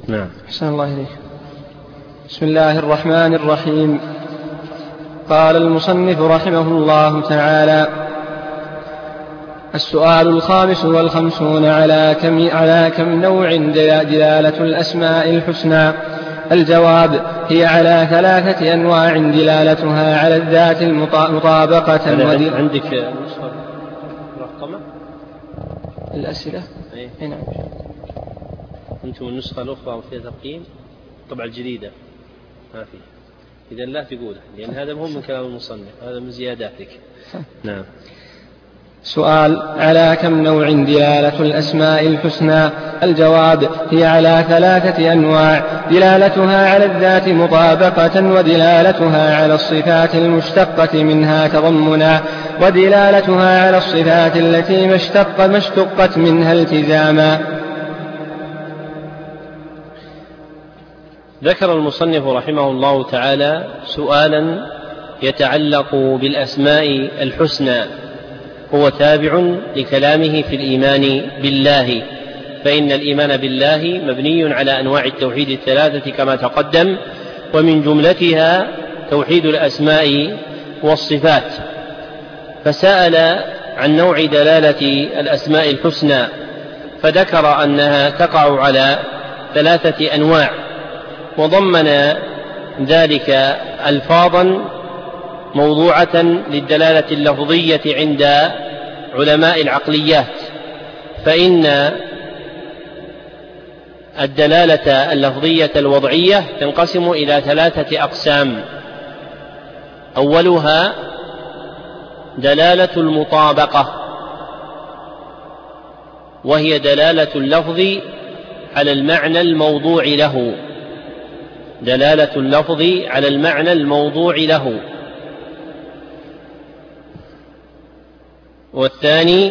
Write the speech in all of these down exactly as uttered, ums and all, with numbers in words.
نعم. أحسن الله إليك. بسم الله الرحمن الرحيم. قال المصنف رحمه الله تعالى: السؤال الخامس والخمسون: على كم, على كم نوع دلالة الأسماء الحسنى؟ الجواب: هي على ثلاثة أنواع دلالتها على الذات مطابقة. ودل... عندك نسخة مرقمة الأسئلة؟ أي نعم. أنتم النسخة الأخرى فيها ترقيم طبعا الجديدة ما فيه، إذا لا تقوله لأن هذا مهم من كلام المصنف، هذا من زياداتك. نعم. سؤال: على كم نوع دلالة الأسماء الحسنى؟ الجواب: هي على ثلاثة أنواع: دلالتها على الذات مطابقة، ودلالتها على الصفات المشتقة منها تضمنا، ودلالتها على الصفات التي ما اشتق ما اشتقت منها التزاما. ذكر المصنف رحمه الله تعالى سؤالا يتعلق بالأسماء الحسنى، هو تابع لكلامه في الإيمان بالله، فإن الإيمان بالله مبني على أنواع التوحيد الثلاثة كما تقدم، ومن جملتها توحيد الأسماء والصفات. فسأل عن نوع دلالة الأسماء الحسنى، فذكر أنها تقع على ثلاثة أنواع، وضمن ذلك ألفاظا موضوعة للدلالة اللفظية عند علماء العقليات، فإن الدلالة اللفظية الوضعية تنقسم إلى ثلاثة أقسام: أولها دلالة المطابقة، وهي دلالة اللفظ على المعنى الموضوع له، دلالة اللفظ على المعنى الموضوع له. والثاني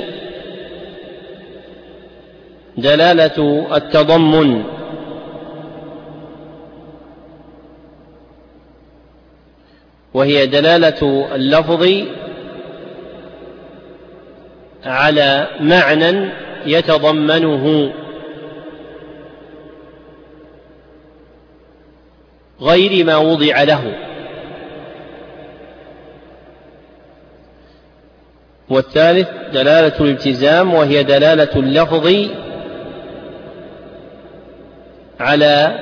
دلالة التضمن، وهي دلالة اللفظ على معنى يتضمنه غير ما وضع له. والثالث دلالة الالتزام، وهي دلالة اللفظ على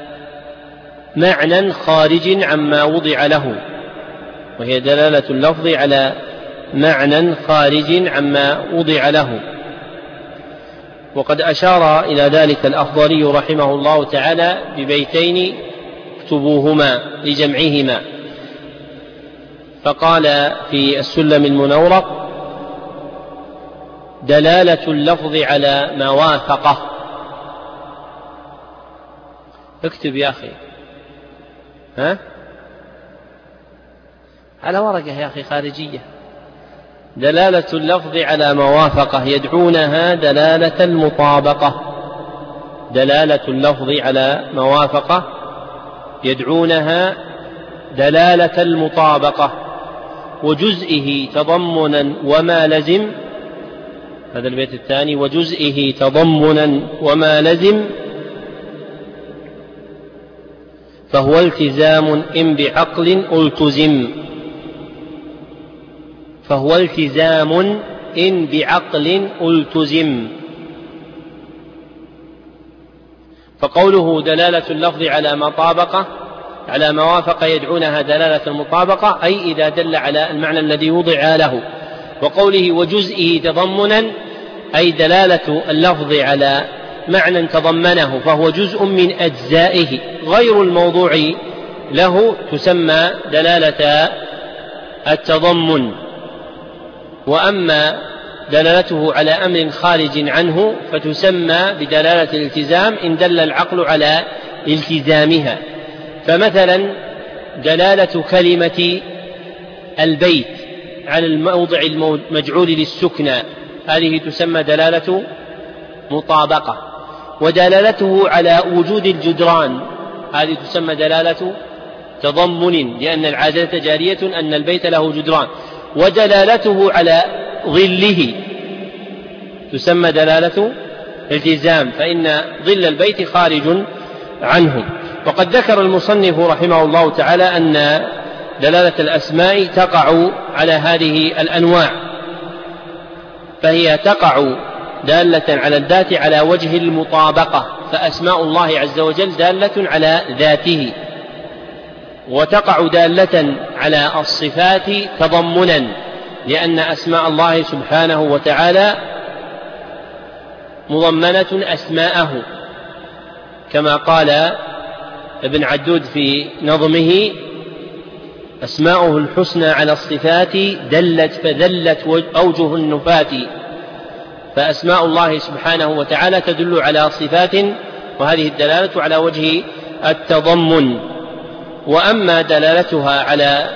معنى خارج عما وضع له، وهي دلالة اللفظ على معنى خارج عما وضع له. وقد أشار إلى ذلك الأخضري رحمه الله تعالى ببيتين اكتبوهما لجمعهما، فقال في السلم المنورق: دلالة اللفظ على ما وافقه. اكتب يا أخي، ها على ورقة يا أخي خارجية. دلالة اللفظ على ما وافقه يدعونها دلالة المطابقة، دلالة اللفظ على ما وافقه يدعونها دلالة المطابقة، وجزئه تضمنا وما لزم، هذا البيت الثاني: وجزئه تضمنا وما لزم فهو التزام إن بعقل التزم، فهو التزام إن بعقل التزم. فقوله دلالة اللفظ على ما طابق على ما وافق يدعونها دلالة المطابقة، أي إذا دل على المعنى الذي وضع له. وقوله وجزئه تضمنا، أي دلالة اللفظ على معنى تضمنه فهو جزء من أجزائه غير الموضوع له، تسمى دلالة التضمن. وأما دلالته على أمر خارج عنه فتسمى بدلالة الالتزام إن دل العقل على التزامها. فمثلا دلالة كلمة البيت على الموضع المجعول للسكنى، هذه تسمى دلالة مطابقة. ودلالته على وجود الجدران، هذه تسمى دلالة تضمن، لأن العادة جارية أن البيت له جدران. ودلالته على ظله تسمى دلالة التزام، فإن ظل البيت خارج عنه. وقد ذكر المصنف رحمه الله تعالى أن دلالة الأسماء تقع على هذه الأنواع، فهي تقع دالة على الذات على وجه المطابقة، فأسماء الله عز وجل دالة على ذاته، وتقع دالة على الصفات تضمنا، لأن أسماء الله سبحانه وتعالى مضمنة أسماءه، كما قال ابن عدود في نظمه: أسماؤه الحسنى على الصفات دلت فذلت أوجه النفات. فأسماء الله سبحانه وتعالى تدل على صفات، وهذه الدلالة على وجه التضمن. وأما دلالتها على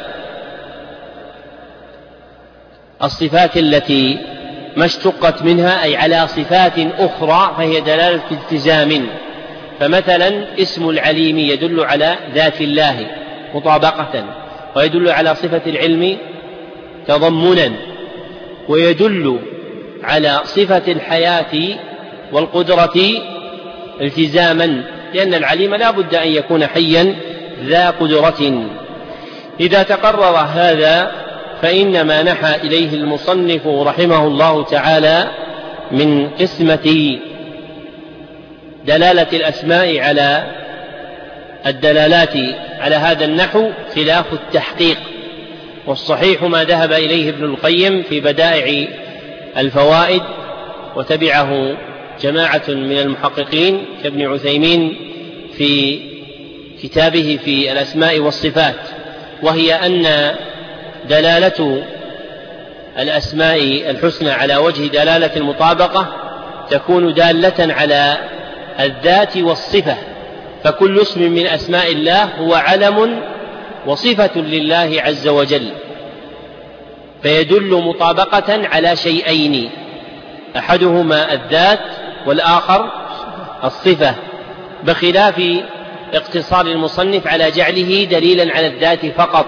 الصفات التي ما اشتقت منها، أي على صفات أخرى، فهي دلالة التزام. فمثلا اسم العليم يدل على ذات الله مطابقة، ويدل على صفة العلم تضمنا، ويدل على صفة الحياة والقدرة التزاما، لأن العليم لا بد أن يكون حيا ذا قدرة. إذا تقرر هذا فإنما نحى إليه المصنف رحمه الله تعالى من قسمة دلالة الأسماء على الدلالات على هذا النحو خلاف التحقيق، والصحيح ما ذهب إليه ابن القيم في بدائع الفوائد، وتبعه جماعة من المحققين كابن عثيمين في كتابه في الأسماء والصفات، وهي أن دلالة الأسماء الحسنى على وجه دلالة المطابقة تكون دالة على الذات والصفة، فكل اسم من أسماء الله هو علم وصفة لله عز وجل، فيدل مطابقة على شيئين: أحدهما الذات والآخر الصفة، بخلاف اقتصار المصنف على جعله دليلا على الذات فقط،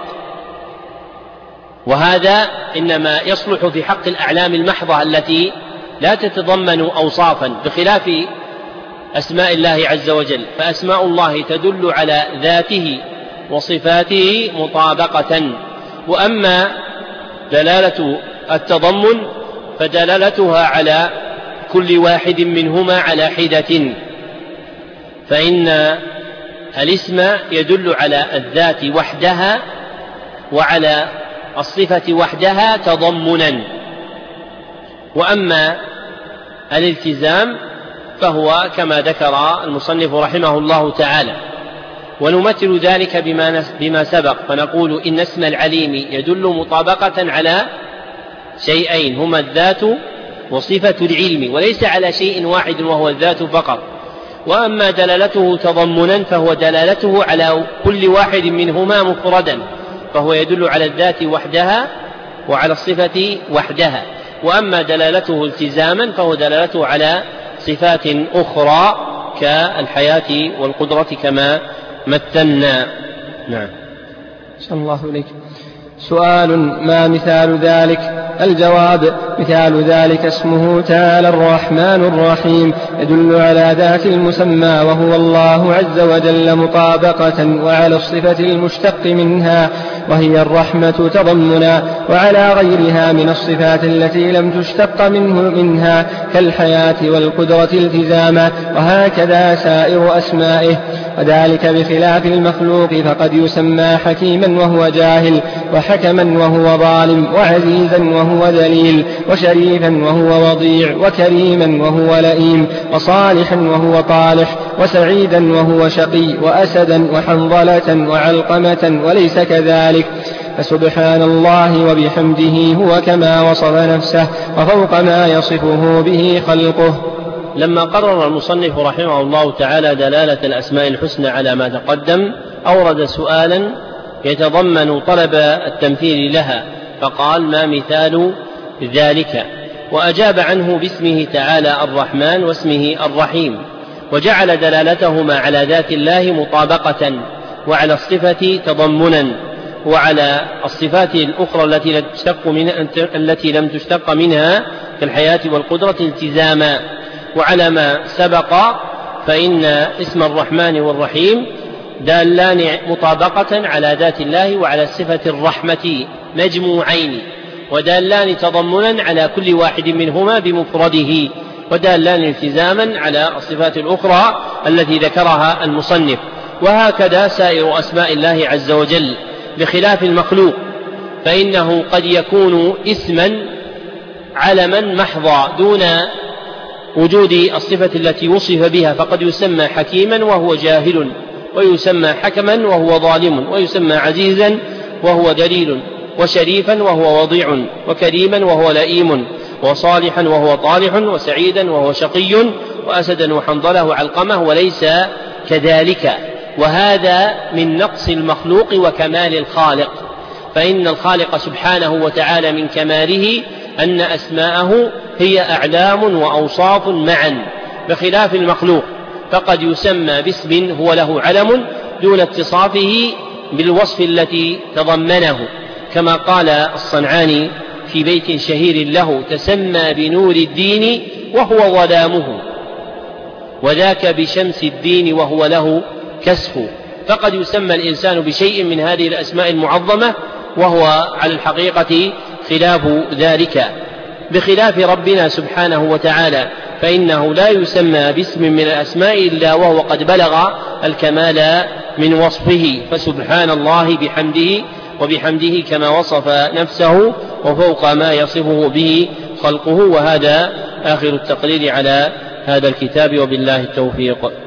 وهذا إنما يصلح في حق الأعلام المحضة التي لا تتضمن أوصافا، بخلاف أسماء الله عز وجل، فأسماء الله تدل على ذاته وصفاته مطابقة. وأما دلالة التضمن فدلالتها على كل واحد منهما على حدة، فإن الاسم يدل على الذات وحدها وعلى الصفة وحدها تضمنا. وأما الالتزام فهو كما ذكر المصنف رحمه الله تعالى، ونمثل ذلك بما, بما سبق، فنقول إن اسم العليم يدل مطابقة على شيئين هما الذات وصفة العلم، وليس على شيء واحد وهو الذات فقط. وأما دلالته تضمنا فهو دلالته على كل واحد منهما مفردا، فهو يدل على الذات وحدها وعلى الصفة وحدها. وأما دلالته التزاما فهو دلالته على صفات أخرى كالحياة والقدرة كما مثلنا. نعم. صلى الله عليك. سؤال: ما مثال ذلك؟ الجواب: مثال ذلك اسمه تعالى الرحمن الرحيم، يدل على ذات المسمى وهو الله عز وجل مطابقة، وعلى الصفة المشتق منها وهي الرحمة تضمنا، وعلى غيرها من الصفات التي لم تشتق منه منها كالحياة والقدرة التزاما، وهكذا سائر أسمائه، وذلك بخلاف المخلوق، فقد يسمى حكيما وهو جاهل، وحكما وهو ظالم، وعزيزا وهو ذليل، وشريفا وهو وضيع، وكريما وهو لئيم، وصالحا وهو طالح، وسعيدا وهو شقي، وأسدا وحنظلة وعلقمة وليس كذلك. فسبحان الله وبحمده هو كما وصف نفسه وفوق ما يصفه به خلقه. لما قرر المصنف رحمه الله تعالى دلالة الأسماء الحسنى على ما تقدم، أورد سؤالا يتضمن طلب التمثيل لها، فقال: ما مثال ذلك؟ وأجاب عنه باسمه تعالى الرحمن واسمه الرحيم، وجعل دلالتهما على ذات الله مطابقة، وعلى الصفة تضمنا، وعلى الصفات الأخرى التي لم تشتق منها التي لم تشتق منها كالحياة والقدرة التزاما. وعلى ما سبق فإن اسم الرحمن والرحيم دالان مطابقة على ذات الله وعلى صفة الرحمة مجموعين، ودالان تضمنا على كل واحد منهما بمفرده، ودالان التزاما على الصفات الأخرى التي ذكرها المصنف. وهكذا سائر أسماء الله عز وجل، بخلاف المخلوق فإنه قد يكون اسما علما محضا دون وجود الصفة التي وصف بها، فقد يسمى حكيما وهو جاهل، ويسمى حكما وهو ظالم، ويسمى عزيزا وهو دليل، وشريفا وهو وضيع، وكريما وهو لئيم، وصالحا وهو طالح، وسعيدا وهو شقي، وأسدا وحنظلة وعلقمة، وليس كذلك. وهذا من نقص المخلوق وكمال الخالق، فإن الخالق سبحانه وتعالى من كماله أن أسماءه هي أعلام وأوصاف معا، بخلاف المخلوق فقد يسمى باسم هو له علم دون اتصافه بالوصف التي تضمنه، كما قال الصنعاني في بيت شهير له: تسمى بنور الدين وهو ظلامه، وذاك بشمس الدين وهو له كسف. فقد يسمى الإنسان بشيء من هذه الأسماء المعظمة وهو على الحقيقة خلاف ذلك، بخلاف ربنا سبحانه وتعالى فإنه لا يسمى باسم من الأسماء إلا وهو قد بلغ الكمال من وصفه، فسبحان الله بحمده وبحمده كما وصف نفسه وفوق ما يصفه به خلقه. وهذا آخر التقرير على هذا الكتاب، وبالله التوفيق.